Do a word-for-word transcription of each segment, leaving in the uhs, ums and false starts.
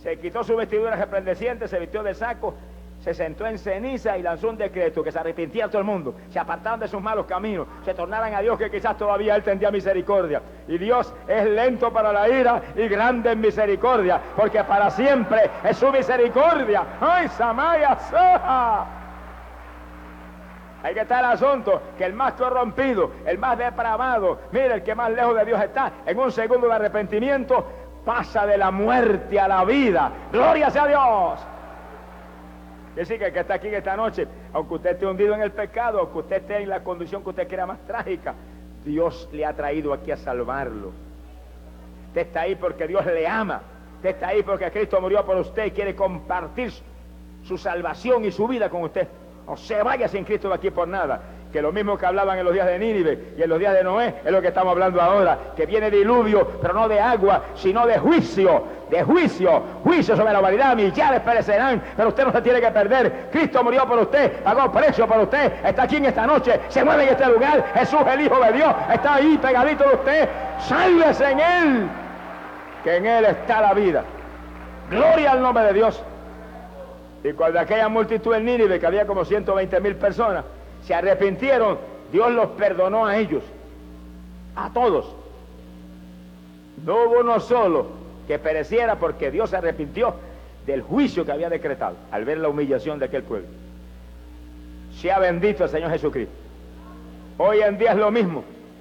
se quitó su vestidura resplandeciente, se vistió de saco, se sentó en ceniza y lanzó un decreto que se arrepintiera todo el mundo, se apartaran de sus malos caminos, se tornaran a Dios, que quizás todavía Él tendría misericordia. Y Dios es lento para la ira y grande en misericordia, porque para siempre es su misericordia. ¡Ay, Samaya Soja! Ahí que está el asunto, que el más corrompido, el más depravado, mire, el que más lejos de Dios está, en un segundo de arrepentimiento, pasa de la muerte a la vida. ¡Gloria sea a Dios! Es decir, que el que está aquí esta noche, aunque usted esté hundido en el pecado, aunque usted esté en la condición que usted quiera más trágica, Dios le ha traído aquí a salvarlo. Usted está ahí porque Dios le ama. Usted está ahí porque Cristo murió por usted y quiere compartir su salvación y su vida con usted. No se vaya sin Cristo de aquí por nada. Que lo mismo que hablaban en los días de Nínive y en los días de Noé, es lo que estamos hablando ahora, que viene diluvio, pero no de agua, sino de juicio, de juicio, juicio sobre la humanidad. Millares perecerán, pero usted no se tiene que perder. Cristo murió por usted, pagó precio por usted, está aquí en esta noche, se mueve en este lugar. Jesús, el Hijo de Dios, está ahí pegadito de usted. Sálvese en Él, que en Él está la vida. Gloria al nombre de Dios. Y cuando aquella multitud en Nínive, que había como ciento veinte mil personas, se arrepintieron, Dios los perdonó a ellos, a todos. No hubo uno solo que pereciera, porque Dios se arrepintió del juicio que había decretado al ver la humillación de aquel pueblo. Sea bendito el Señor Jesucristo. Hoy en día es lo mismo.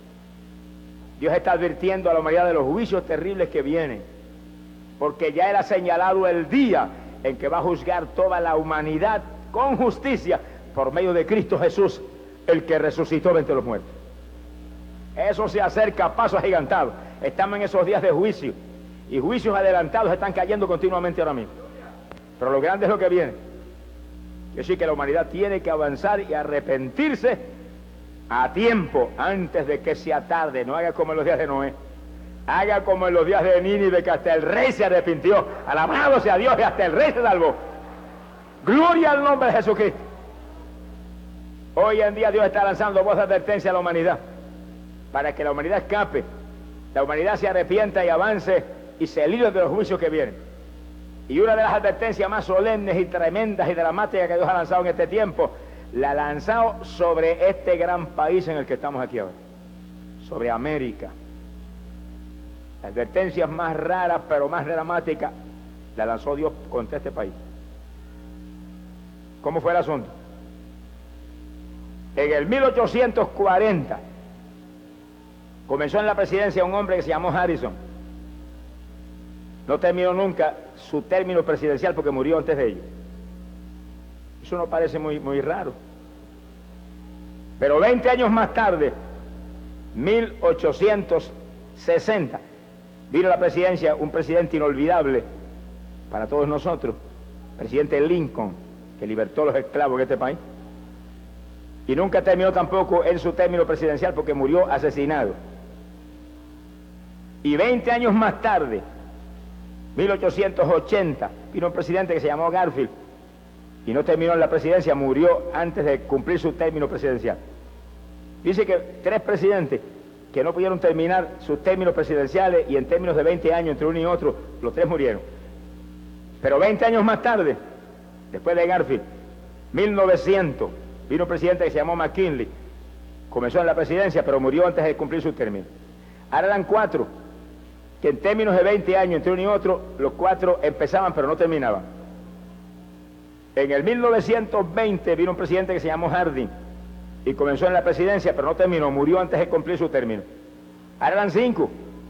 Dios está advirtiendo a la humanidad de los juicios terribles que vienen, porque ya Él ha señalado el día en que va a juzgar toda la humanidad con justicia por medio de Cristo Jesús, el que resucitó de entre los muertos. Eso se acerca a paso agigantado. Estamos en esos días de juicio, y juicios adelantados están cayendo continuamente ahora mismo. Pero lo grande es lo que viene. Es decir, que la humanidad tiene que avanzar y arrepentirse a tiempo, antes de que sea tarde. No haga como en los días de Noé. Haga como en los días de Nínive, que hasta el rey se arrepintió. Alabado sea Dios, y hasta el rey se salvó. Gloria al nombre de Jesucristo. Hoy en día Dios está lanzando voz de advertencia a la humanidad, para que la humanidad escape, la humanidad se arrepienta y avance y se libre de los juicios que vienen. Y una de las advertencias más solemnes y tremendas y dramáticas que Dios ha lanzado en este tiempo, la ha lanzado sobre este gran país en el que estamos aquí ahora, sobre América. Las advertencias más raras pero más dramáticas la lanzó Dios contra este país. ¿Cómo fue el asunto? En el mil ochocientos cuarenta comenzó en la presidencia un hombre que se llamó Harrison. No terminó nunca su término presidencial porque murió antes de ello. Eso no parece muy, muy raro. Pero veinte años más tarde, mil ochocientos sesenta, vino a la presidencia un presidente inolvidable para todos nosotros, presidente Lincoln, que libertó a los esclavos de este país. Y nunca terminó tampoco en su término presidencial porque murió asesinado. Y veinte años más tarde, mil ochocientos ochenta, vino un presidente que se llamó Garfield y no terminó en la presidencia, murió antes de cumplir su término presidencial. Dice que tres presidentes que no pudieron terminar sus términos presidenciales, y en términos de veinte años entre uno y otro, los tres murieron. Pero veinte años más tarde, después de Garfield, mil novecientos, vino un presidente que se llamó McKinley, comenzó en la presidencia, pero murió antes de cumplir su término. Ahora eran cuatro, que en términos de veinte años entre uno y otro, los cuatro empezaban pero no terminaban. En el mil novecientos veinte vino un presidente que se llamó Harding, y comenzó en la presidencia, pero no terminó, murió antes de cumplir su término. Ahora eran cinco.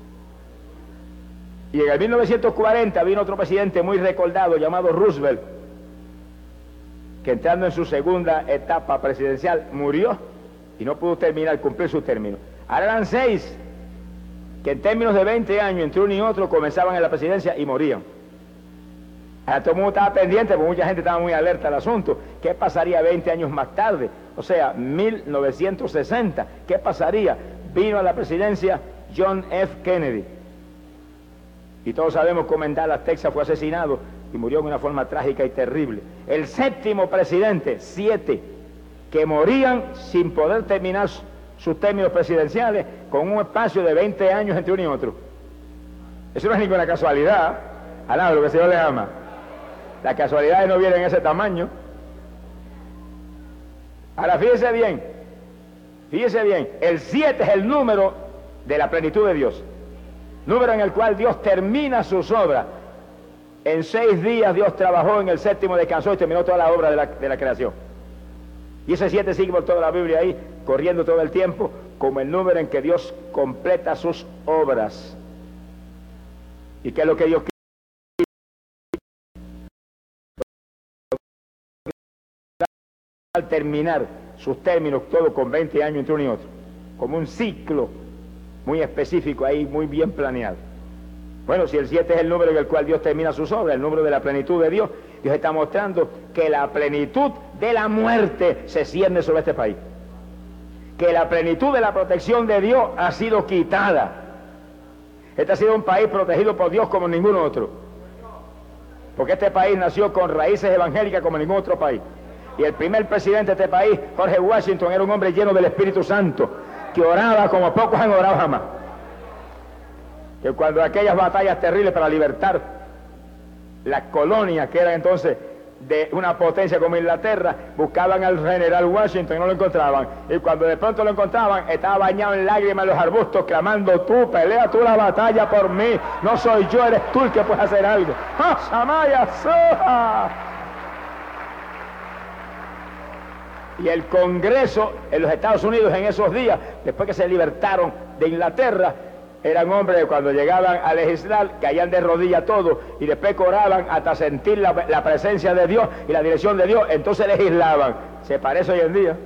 Y en el mil novecientos cuarenta vino otro presidente muy recordado llamado Roosevelt, que entrando en su segunda etapa presidencial murió y no pudo terminar, cumplir su término. Ahora eran seis, que en términos de veinte años entre uno y otro comenzaban en la presidencia y morían. Ahora todo el mundo estaba pendiente, porque mucha gente estaba muy alerta al asunto. ¿Qué pasaría veinte años más tarde? O sea, mil novecientos sesenta. ¿Qué pasaría? Vino a la presidencia John F. Kennedy. Y todos sabemos cómo en Dallas, Texas, fue asesinado y murió de una forma trágica y terrible. El séptimo presidente, siete, que morían sin poder terminar sus términos presidenciales con un espacio de veinte años entre uno y otro. Eso no es ninguna casualidad. Alaba lo que el Señor les ama. Las casualidades no vienen en ese tamaño. Ahora fíjese bien, fíjese bien, el siete es el número de la plenitud de Dios, número en el cual Dios termina sus obras. En seis días Dios trabajó, en el séptimo descansó y terminó toda la obra de la, de la creación. Y ese siete sigue por toda la Biblia ahí, corriendo todo el tiempo, como el número en que Dios completa sus obras. ¿Y qué es lo que Dios quiere? Al terminar sus términos, todo con veinte años entre uno y otro, como un ciclo muy específico ahí, muy bien planeado. Bueno, si el siete es el número en el cual Dios termina sus obras, el número de la plenitud de Dios, Dios está mostrando que la plenitud de la muerte se cierne sobre este país, que la plenitud de la protección de Dios ha sido quitada. Este ha sido un país protegido por Dios como ningún otro, porque este país nació con raíces evangélicas como ningún otro país. Y el primer presidente de este país, George Washington, era un hombre lleno del Espíritu Santo, que oraba como pocos han orado jamás. Que cuando aquellas batallas terribles para libertar las colonias, que eran entonces de una potencia como Inglaterra, buscaban al general Washington y no lo encontraban. Y cuando de pronto lo encontraban, estaba bañado en lágrimas en los arbustos, clamando: tú, pelea tú la batalla por mí, no soy yo, eres tú el que puedes hacer algo. ¡Ah, Samaya, Soja! Y el Congreso en los Estados Unidos en esos días, después que se libertaron de Inglaterra, eran hombres que cuando llegaban a legislar caían de rodillas todos y después oraban hasta sentir la, la presencia de Dios y la dirección de Dios, entonces legislaban. ¿Se parece hoy en día?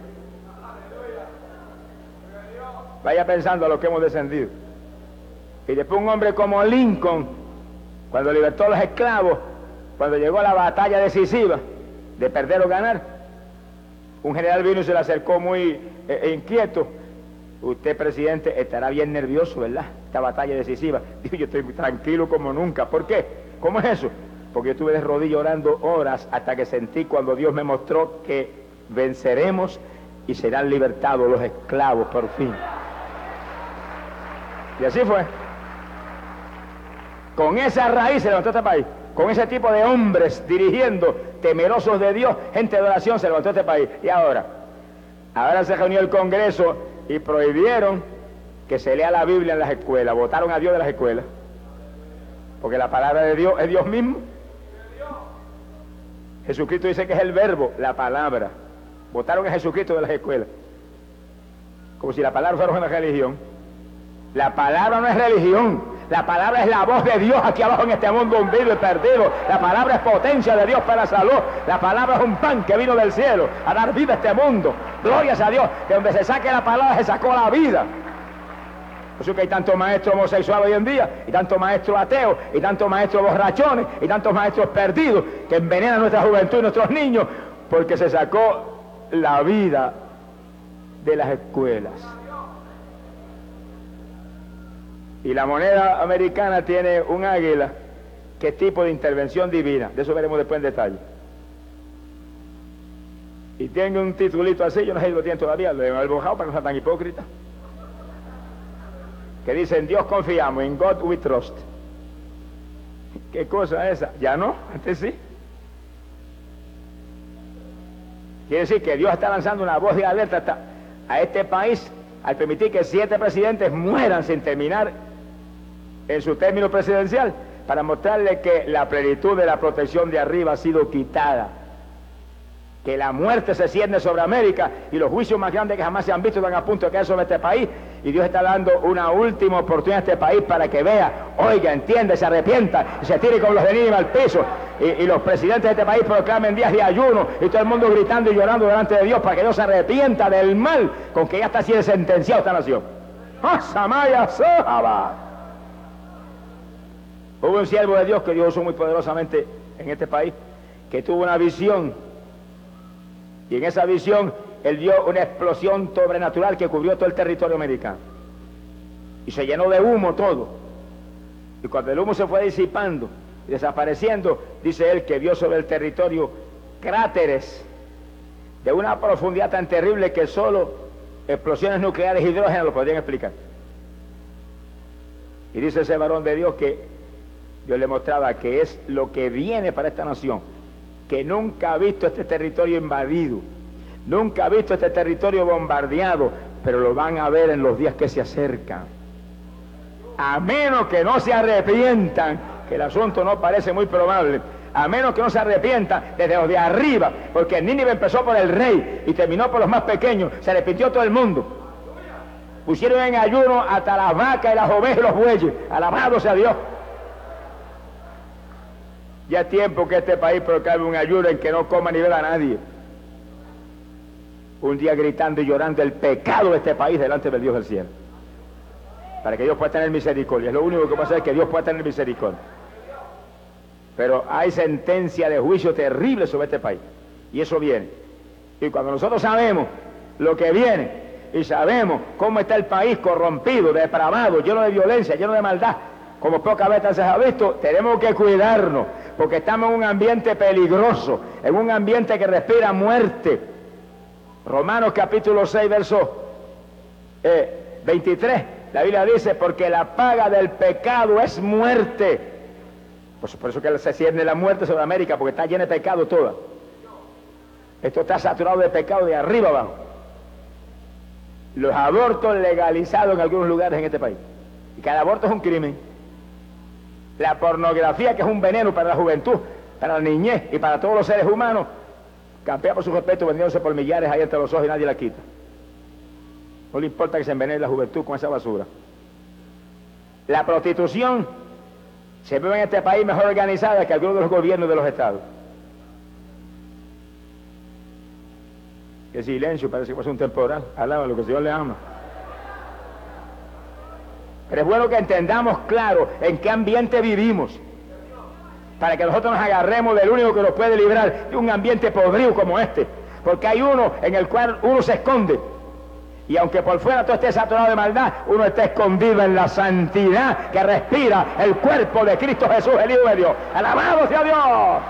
Vaya pensando a lo que hemos descendido. Y después un hombre como Lincoln, cuando libertó a los esclavos, cuando llegó a la batalla decisiva de perder o ganar, un general vino y se le acercó muy eh, inquieto. Usted, presidente, estará bien nervioso, ¿verdad? Esta batalla decisiva. Dijo: yo estoy tranquilo como nunca. ¿Por qué? ¿Cómo es eso? Porque yo estuve de rodillas orando horas hasta que sentí cuando Dios me mostró que venceremos y serán libertados los esclavos por fin. Y así fue. Con esa raíz se levantó este país. Con ese tipo de hombres dirigiendo, temerosos de Dios, gente de oración, se levantó este país. Y ahora, ahora se reunió el Congreso y prohibieron que se lea la Biblia en las escuelas. Votaron a Dios de las escuelas, porque la palabra de Dios es Dios mismo. Jesucristo dice que es el verbo, la palabra. Votaron a Jesucristo de las escuelas, como si la palabra fuera una religión. La palabra no es religión. La palabra es la voz de Dios aquí abajo en este mundo hundido y perdido. La palabra es potencia de Dios para la salud. La palabra es un pan que vino del cielo a dar vida a este mundo. Glorias a Dios, que donde se saque la palabra se sacó la vida. Por eso que hay tantos maestros homosexuales hoy en día, y tantos maestros ateos, y tantos maestros borrachones, y tantos maestros perdidos, que envenenan nuestra juventud y nuestros niños, porque se sacó la vida de las escuelas. Y la moneda americana tiene un águila que es tipo de intervención divina. De eso veremos después en detalle. Y tiene un titulito así, yo no sé si lo tienen todavía, lo he bojado para que no sea tan hipócrita, que dice: en Dios confiamos, in God we trust. ¿Qué cosa es esa? Ya no, antes sí. Quiere decir que Dios está lanzando una voz de alerta a este país al permitir que siete presidentes mueran sin terminar en su término presidencial, para mostrarle que la plenitud de la protección de arriba ha sido quitada, que la muerte se cierne sobre América y los juicios más grandes que jamás se han visto están a punto de caer sobre este país, y Dios está dando una última oportunidad a este país para que vea, oiga, entienda, se arrepienta y se tire con los de Nínive al piso, y, y los presidentes de este país proclamen días de ayuno y todo el mundo gritando y llorando delante de Dios para que Dios se arrepienta del mal con que ya está siendo sentenciado esta nación. ¡Ah, Samaya, Sojaba! Hubo un siervo de Dios que Dios usó muy poderosamente en este país, que tuvo una visión, y en esa visión él dio una explosión sobrenatural que cubrió todo el territorio americano, y se llenó de humo todo, y cuando el humo se fue disipando y desapareciendo, dice él que vio sobre el territorio cráteres de una profundidad tan terrible que solo explosiones nucleares de hidrógeno lo podrían explicar. Y dice ese varón de Dios que Dios le mostraba que es lo que viene para esta nación, que nunca ha visto este territorio invadido, nunca ha visto este territorio bombardeado, pero lo van a ver en los días que se acercan. A menos que no se arrepientan, que el asunto no parece muy probable, a menos que no se arrepientan desde los de arriba, porque Nínive empezó por el rey y terminó por los más pequeños, se arrepintió todo el mundo. Pusieron en ayuno hasta las vacas y las ovejas y los bueyes, alabado sea Dios. Ya es tiempo que este país proclame un ayuno en que no coma ni beba a nadie. Un día gritando y llorando el pecado de este país delante del Dios del cielo, para que Dios pueda tener misericordia. Es lo único que pasa, es que Dios pueda tener misericordia. Pero hay sentencia de juicio terrible sobre este país, y eso viene. Y cuando nosotros sabemos lo que viene, y sabemos cómo está el país corrompido, depravado, lleno de violencia, lleno de maldad, como pocas veces se ha visto, tenemos que cuidarnos, porque estamos en un ambiente peligroso, en un ambiente que respira muerte. Romanos capítulo seis, verso eh, veintitrés, la Biblia dice, porque la paga del pecado es muerte. Pues por eso que se cierne la muerte sobre América, porque está llena de pecado toda. Esto está saturado de pecado de arriba abajo. Los abortos legalizados en algunos lugares en este país, y cada aborto es un crimen. La pornografía, que es un veneno para la juventud, para la niñez y para todos los seres humanos, campea por su respeto vendiéndose por millares ahí entre los ojos y nadie la quita. No le importa que se envenene la juventud con esa basura. La prostitución se ve en este país mejor organizada que algunos de los gobiernos de los estados. Qué silencio, parece que pasa un temporal. Alaba lo que el Señor le ama. Pero es bueno que entendamos claro en qué ambiente vivimos, para que nosotros nos agarremos del único que nos puede librar de un ambiente podrido como este, porque hay uno en el cual uno se esconde, y aunque por fuera todo esté saturado de maldad, uno está escondido en la santidad que respira el cuerpo de Cristo Jesús, el Hijo de Dios. ¡Alabado sea Dios!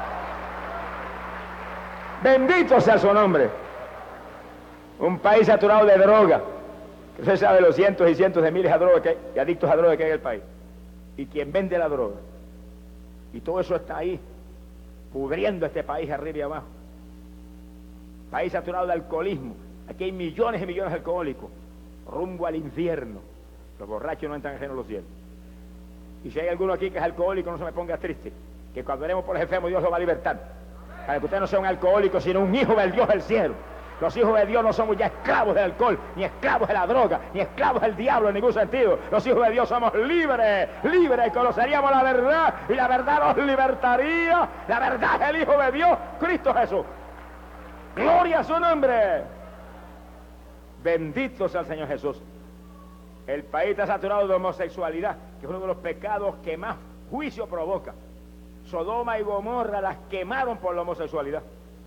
Bendito sea su nombre. Un país saturado de droga. Usted sabe los cientos y cientos de miles de drogas que hay, y adictos a drogas que hay en el país. Y quien vende la droga. Y todo eso está ahí, pudriendo este país arriba y abajo. País saturado de alcoholismo. Aquí hay millones y millones de alcohólicos, rumbo al infierno. Los borrachos no entran en el reino de los cielos. Y si hay alguno aquí que es alcohólico, no se me ponga triste, que cuando oremos por el enfermo, Dios lo va a libertar. Para que usted no sea un alcohólico, sino un hijo del Dios del cielo. Los hijos de Dios no somos ya esclavos del alcohol, ni esclavos de la droga, ni esclavos del diablo en ningún sentido. Los hijos de Dios somos libres, libres, y conoceríamos la verdad, y la verdad nos libertaría. La verdad es el Hijo de Dios, Cristo Jesús. Gloria a su nombre. Bendito sea el Señor Jesús. El país está saturado de homosexualidad, que es uno de los pecados que más juicio provoca. Sodoma y Gomorra las quemaron por la homosexualidad.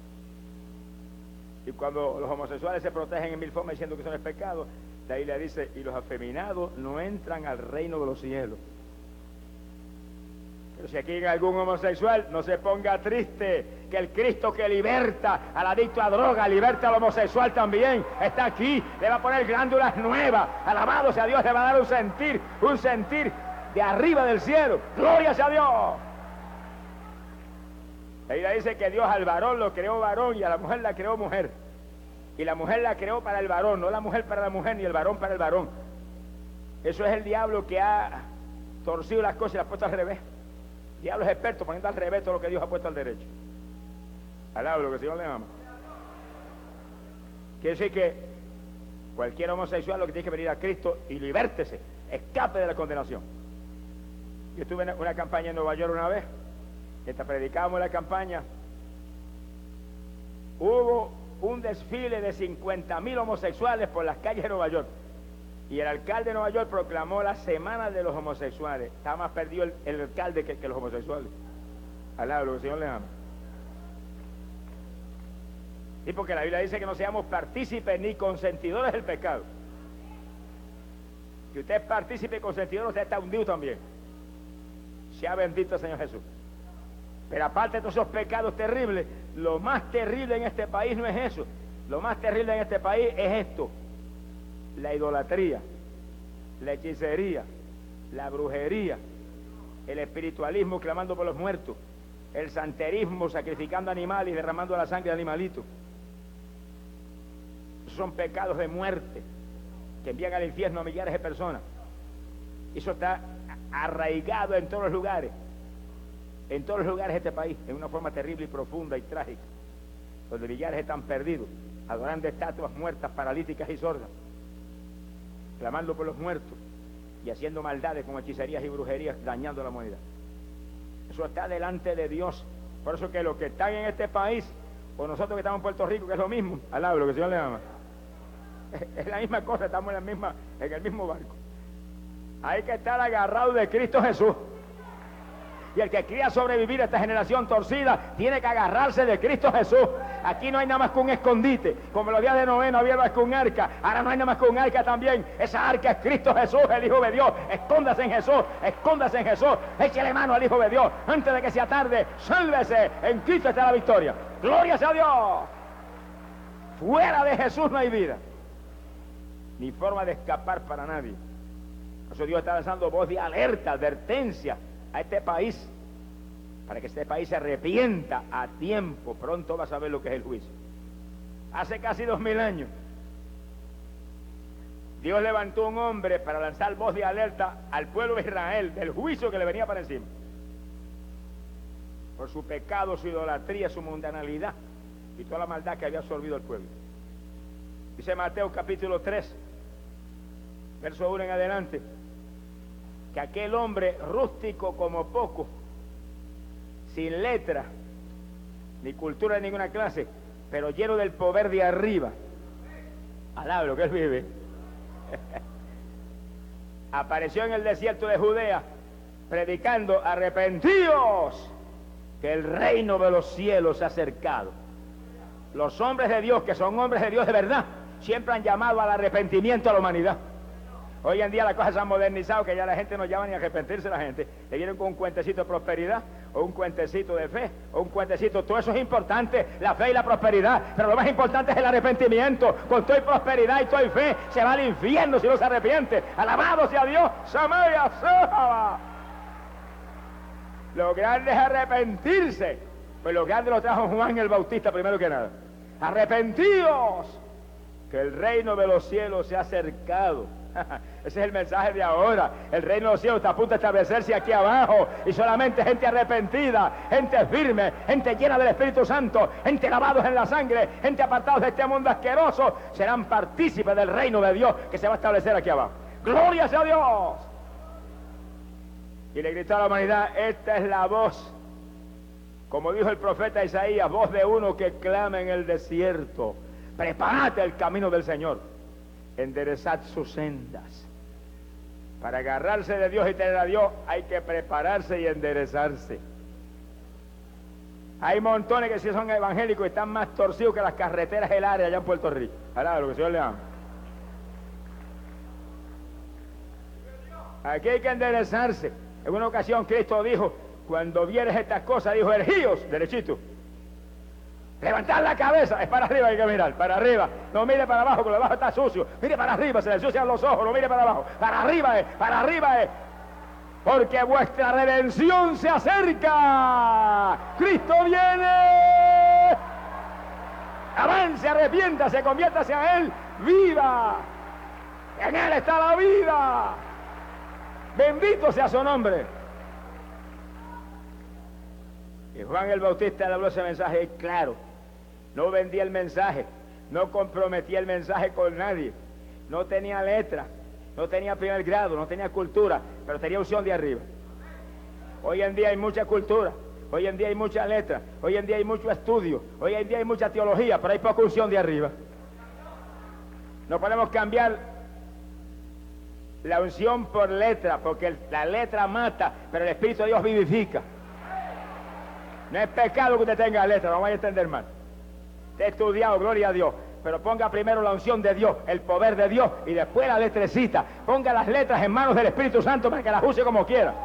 Y cuando los homosexuales se protegen en mil formas diciendo que eso no es pecado, la Biblia dice, y los afeminados no entran al reino de los cielos. Pero si aquí hay algún homosexual, no se ponga triste, que el Cristo que liberta al adicto a droga, liberta al homosexual también, está aquí, le va a poner glándulas nuevas, alabado sea Dios, le va a dar un sentir, un sentir de arriba del cielo, gloria sea Dios. La Biblia dice que Dios al varón lo creó varón y a la mujer la creó mujer. Y la mujer la creó para el varón, no la mujer para la mujer ni el varón para el varón. Eso es el diablo que ha torcido las cosas y las ha puesto al revés. El diablo es experto poniendo al revés todo lo que Dios ha puesto al derecho. Alaba lo que el Señor le ama. Quiere decir que cualquier homosexual lo que tiene que venir a Cristo y libértese, escape de la condenación. Yo estuve en una campaña en Nueva York una vez. Mientras predicábamos la campaña, hubo un desfile de cincuenta mil homosexuales por las calles de Nueva York. Y el alcalde de Nueva York proclamó la semana de los homosexuales. Estaba más perdido el, el alcalde que, que los homosexuales. Alaba lo que el Señor le ama. Y porque la Biblia dice que no seamos partícipes ni consentidores del pecado. Si usted es partícipe y consentidor, usted está hundido también. Sea bendito el Señor Jesús. Pero aparte de todos esos pecados terribles, lo más terrible en este país no es eso. Lo más terrible en este país es esto: la idolatría, la hechicería, la brujería, el espiritualismo clamando por los muertos, el santerismo sacrificando animales y derramando la sangre de animalitos. Esos son pecados de muerte que envían al infierno a millares de personas. Eso está arraigado en todos los lugares, en todos los lugares de este país, en una forma terrible y profunda y trágica, donde millares están perdidos, adorando estatuas muertas, paralíticas y sordas, clamando por los muertos y haciendo maldades con hechicerías y brujerías, dañando la humanidad. Eso está delante de Dios. Por eso que los que están en este país, o nosotros que estamos en Puerto Rico, que es lo mismo, alaba lo que el Señor le ama, es la misma cosa, estamos en, la misma, en el mismo barco. Hay que estar agarrado de Cristo Jesús. Y el que quiera sobrevivir a esta generación torcida tiene que agarrarse de Cristo Jesús. Aquí no hay nada más que un escondite. Como los días de Noé no había más que un arca, ahora no hay nada más que un arca también. Esa arca es Cristo Jesús, el Hijo de Dios. Escóndase en Jesús, escóndase en Jesús. Échele mano al Hijo de Dios antes de que sea tarde. Sálvese, en Cristo está la victoria. Gloria sea a Dios. Fuera de Jesús no hay vida, ni forma de escapar para nadie. Por eso Dios está lanzando voz de alerta, advertencia a este país, para que este país se arrepienta a tiempo. Pronto va a saber lo que es el juicio. Hace casi dos mil años Dios levantó un hombre para lanzar voz de alerta al pueblo de Israel del juicio que le venía para encima por su pecado, su idolatría, su mundanalidad y toda la maldad que había absorbido el pueblo. Dice Mateo capítulo tres, verso uno en adelante, que aquel hombre rústico como poco, sin letra, ni cultura de ninguna clase, pero lleno del poder de arriba, alaba lo que él vive, apareció en el desierto de Judea, predicando: arrepentíos, que el reino de los cielos se ha acercado. Los hombres de Dios, que son hombres de Dios de verdad, siempre han llamado al arrepentimiento a la humanidad. Hoy en día las cosas se han modernizado, que ya la gente no llama ni a arrepentirse. La gente le vienen con un cuentecito de prosperidad, o un cuentecito de fe, o un cuentecito. Todo eso es importante, la fe y la prosperidad, pero lo más importante es el arrepentimiento. Con toda prosperidad y toda fe se va al infierno si no se arrepiente. Alabado sea Dios. Samaya, Sahaba. Lo grande es arrepentirse. Pues lo grande lo trajo Juan el Bautista primero que nada. Arrepentíos, que el reino de los cielos se ha acercado. Ese es el mensaje de ahora. El reino de los cielos está a punto de establecerse aquí abajo, y solamente gente arrepentida, gente firme, gente llena del Espíritu Santo, gente lavados en la sangre, gente apartados de este mundo asqueroso, serán partícipes del reino de Dios que se va a establecer aquí abajo. ¡Gloria sea a Dios! Y le gritó a la humanidad: esta es la voz, como dijo el profeta Isaías, voz de uno que clama en el desierto: prepárate el camino del Señor, enderezad sus sendas. Para agarrarse de Dios y tener a Dios hay que prepararse y enderezarse. Hay montones que sí son evangélicos y están más torcidos que las carreteras del área allá en Puerto Rico. Ahora, lo que el Señor le ama. Aquí hay que enderezarse. En una ocasión Cristo dijo: cuando vieres estas cosas, dijo, ergíos, derechito, levantad la cabeza, es para arriba, hay que mirar, para arriba, no mire para abajo, porque abajo está sucio, mire para arriba, se le ensucian los ojos, no mire para abajo, para arriba es, para arriba es, porque vuestra redención se acerca, Cristo viene, avance, arrepiéntase, conviértase a Él, viva, en Él está la vida, bendito sea su nombre. Y Juan el Bautista le habló ese mensaje claro. No vendía el mensaje, no comprometía el mensaje con nadie, no tenía letra, no tenía primer grado, no tenía cultura, pero tenía unción de arriba. Hoy en día hay mucha cultura, hoy en día hay mucha letra, hoy en día hay mucho estudio, hoy en día hay mucha teología, pero hay poca unción de arriba. No podemos cambiar la unción por letra, porque la letra mata, pero el Espíritu de Dios vivifica. No es pecado que usted tenga letra, no vaya a entender mal. Usted ha estudiado, gloria a Dios, pero ponga primero la unción de Dios, el poder de Dios, y después la letrecita. Ponga las letras en manos del Espíritu Santo para que las use como quiera.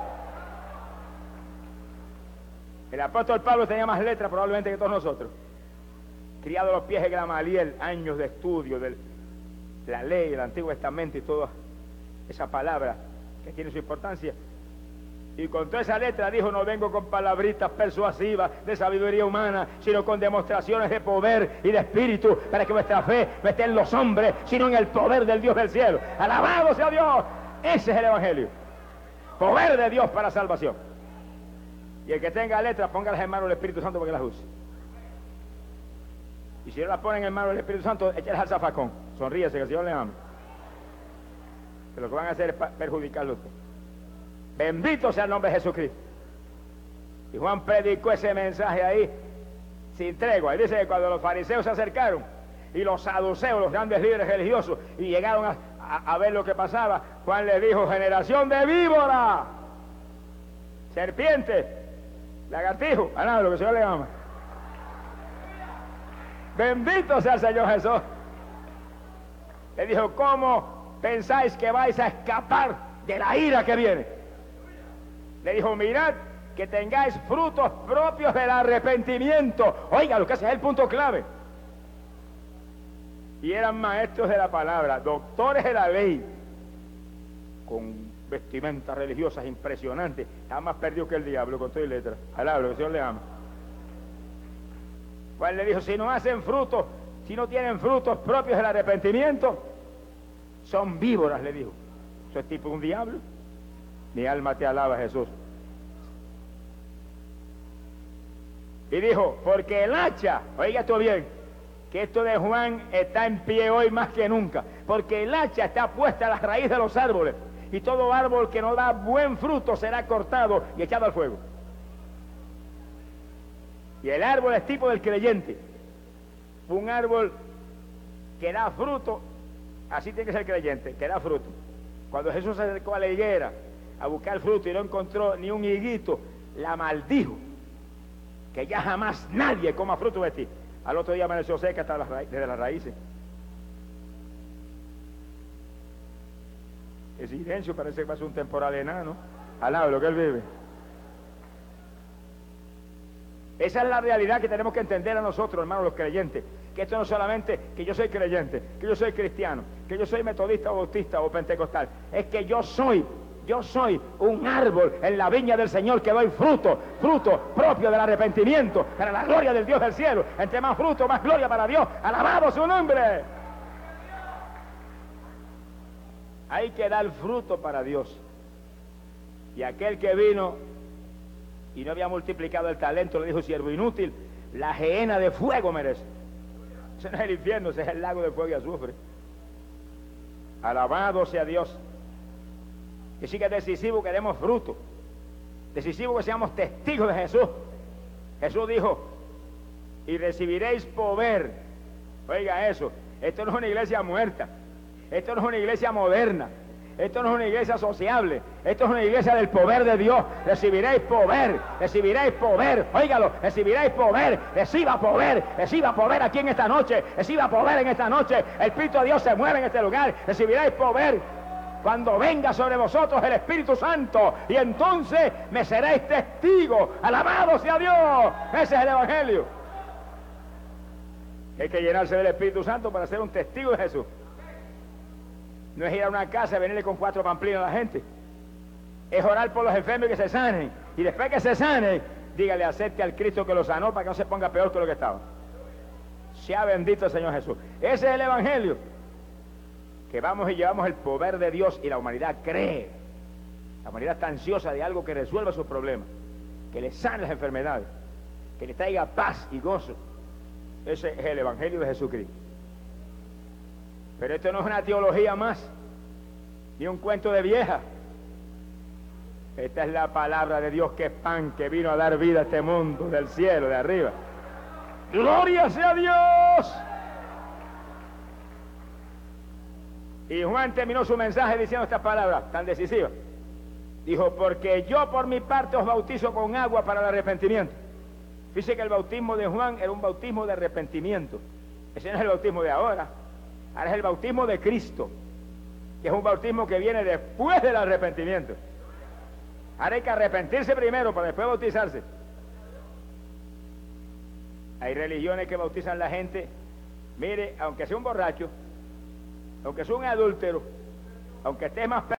El apóstol Pablo tenía más letras probablemente que todos nosotros. Criado a los pies de Gamaliel, años de estudio de la ley, el Antiguo Testamento y toda esa palabra que tiene su importancia. Y con toda esa letra dijo, no vengo con palabritas persuasivas de sabiduría humana, sino con demostraciones de poder y de espíritu, para que vuestra fe no esté en los hombres, sino en el poder del Dios del cielo. ¡Alabado sea Dios! Ese es el Evangelio. Poder de Dios para salvación. Y el que tenga letras, póngalas en manos del Espíritu Santo para que las use. Y si no las ponen en manos del Espíritu Santo, échales al zafacón. Sonríese, que el Señor le ama. Que lo que van a hacer es perjudicarlo a usted. Bendito sea el nombre de Jesucristo. Y Juan predicó ese mensaje ahí sin tregua. Y dice que cuando los fariseos se acercaron y los saduceos, los grandes líderes religiosos, y llegaron a, a, a ver lo que pasaba, Juan les dijo, generación de víbora, serpiente, lagartijo, a nada, lo que el Señor le ama. Bendito sea el Señor Jesús. Le dijo, ¿cómo pensáis que vais a escapar de la ira que viene? Le dijo, mirad que tengáis frutos propios del arrepentimiento. Oiga, lo que ese es el punto clave. Y eran maestros de la palabra, doctores de la ley, con vestimentas religiosas impresionantes, está más perdido que el diablo con toda letra. Alablo, que el Señor le ama. Pues le dijo, si no hacen frutos, si no tienen frutos propios del arrepentimiento, son víboras, le dijo. ¿Eso es tipo un diablo? Mi alma te alaba, Jesús. Y dijo, porque el hacha, oiga esto bien, que esto de Juan está en pie hoy más que nunca, porque el hacha está puesta a la raíz de los árboles, y todo árbol que no da buen fruto será cortado y echado al fuego. Y el árbol es tipo del creyente, un árbol que da fruto, así tiene que ser el creyente, que da fruto. Cuando Jesús se acercó a la higuera a buscar fruto y no encontró ni un higuito, la maldijo, que ya jamás nadie coma fruto de ti. Al otro día amaneció seca hasta las desde las raíces. El silencio parece que va a ser un temporal enano, al lado de lo que él vive. Esa es la realidad que tenemos que entender a nosotros, hermanos, los creyentes. Que esto no es solamente que yo soy creyente, que yo soy cristiano, que yo soy metodista o bautista o pentecostal. Es que yo soy, yo soy un árbol en la viña del Señor que doy fruto, fruto propio del arrepentimiento, para la gloria del Dios del cielo. Entre más fruto, más gloria para Dios. ¡Alabado su nombre! Hay que dar fruto para Dios. Y aquel que vino y no había multiplicado el talento, le dijo, siervo inútil, la gehenna de fuego merece. Ese no es el infierno, ese es el lago de fuego y azufre. Alabado sea Dios. Y sí que es decisivo que demos fruto. Decisivo que seamos testigos de Jesús. Jesús dijo, y recibiréis poder. Oiga eso, esto no es una iglesia muerta. Esto no es una iglesia moderna. Esto no es una iglesia sociable. Esto es una iglesia del poder de Dios. Recibiréis poder, recibiréis poder. Óigalo, recibiréis poder. Reciba poder, reciba poder aquí en esta noche. Reciba poder en esta noche. El Espíritu de Dios se mueve en este lugar. Recibiréis poder cuando venga sobre vosotros el Espíritu Santo. Y entonces me seréis testigos. Alabado sea Dios. Ese es el Evangelio. Hay que llenarse del Espíritu Santo para ser un testigo de Jesús. No es ir a una casa y venirle con cuatro pamplinas a la gente. Es orar por los enfermos y que se sanen. Y después que se sanen, dígale, acepte al Cristo que lo sanó para que no se ponga peor que lo que estaba. Sea bendito el Señor Jesús. Ese es el Evangelio. Que vamos y llevamos el poder de Dios y la humanidad cree. La humanidad está ansiosa de algo que resuelva sus problemas, que le sane las enfermedades, que le traiga paz y gozo. Ese es el Evangelio de Jesucristo. Pero esto no es una teología más, ni un cuento de vieja. Esta es la palabra de Dios, que es pan, que vino a dar vida a este mundo del cielo, de arriba. ¡Gloria sea Dios! Y Juan terminó su mensaje diciendo estas palabras tan decisivas. Dijo, porque yo por mi parte os bautizo con agua para el arrepentimiento. Fíjese que el bautismo de Juan era un bautismo de arrepentimiento. Ese no es el bautismo de ahora. Ahora es el bautismo de Cristo, que es un bautismo que viene después del arrepentimiento. Ahora hay que arrepentirse primero para después bautizarse. Hay religiones que bautizan a la gente, mire, aunque sea un borracho, aunque sea un adúltero, aunque esté más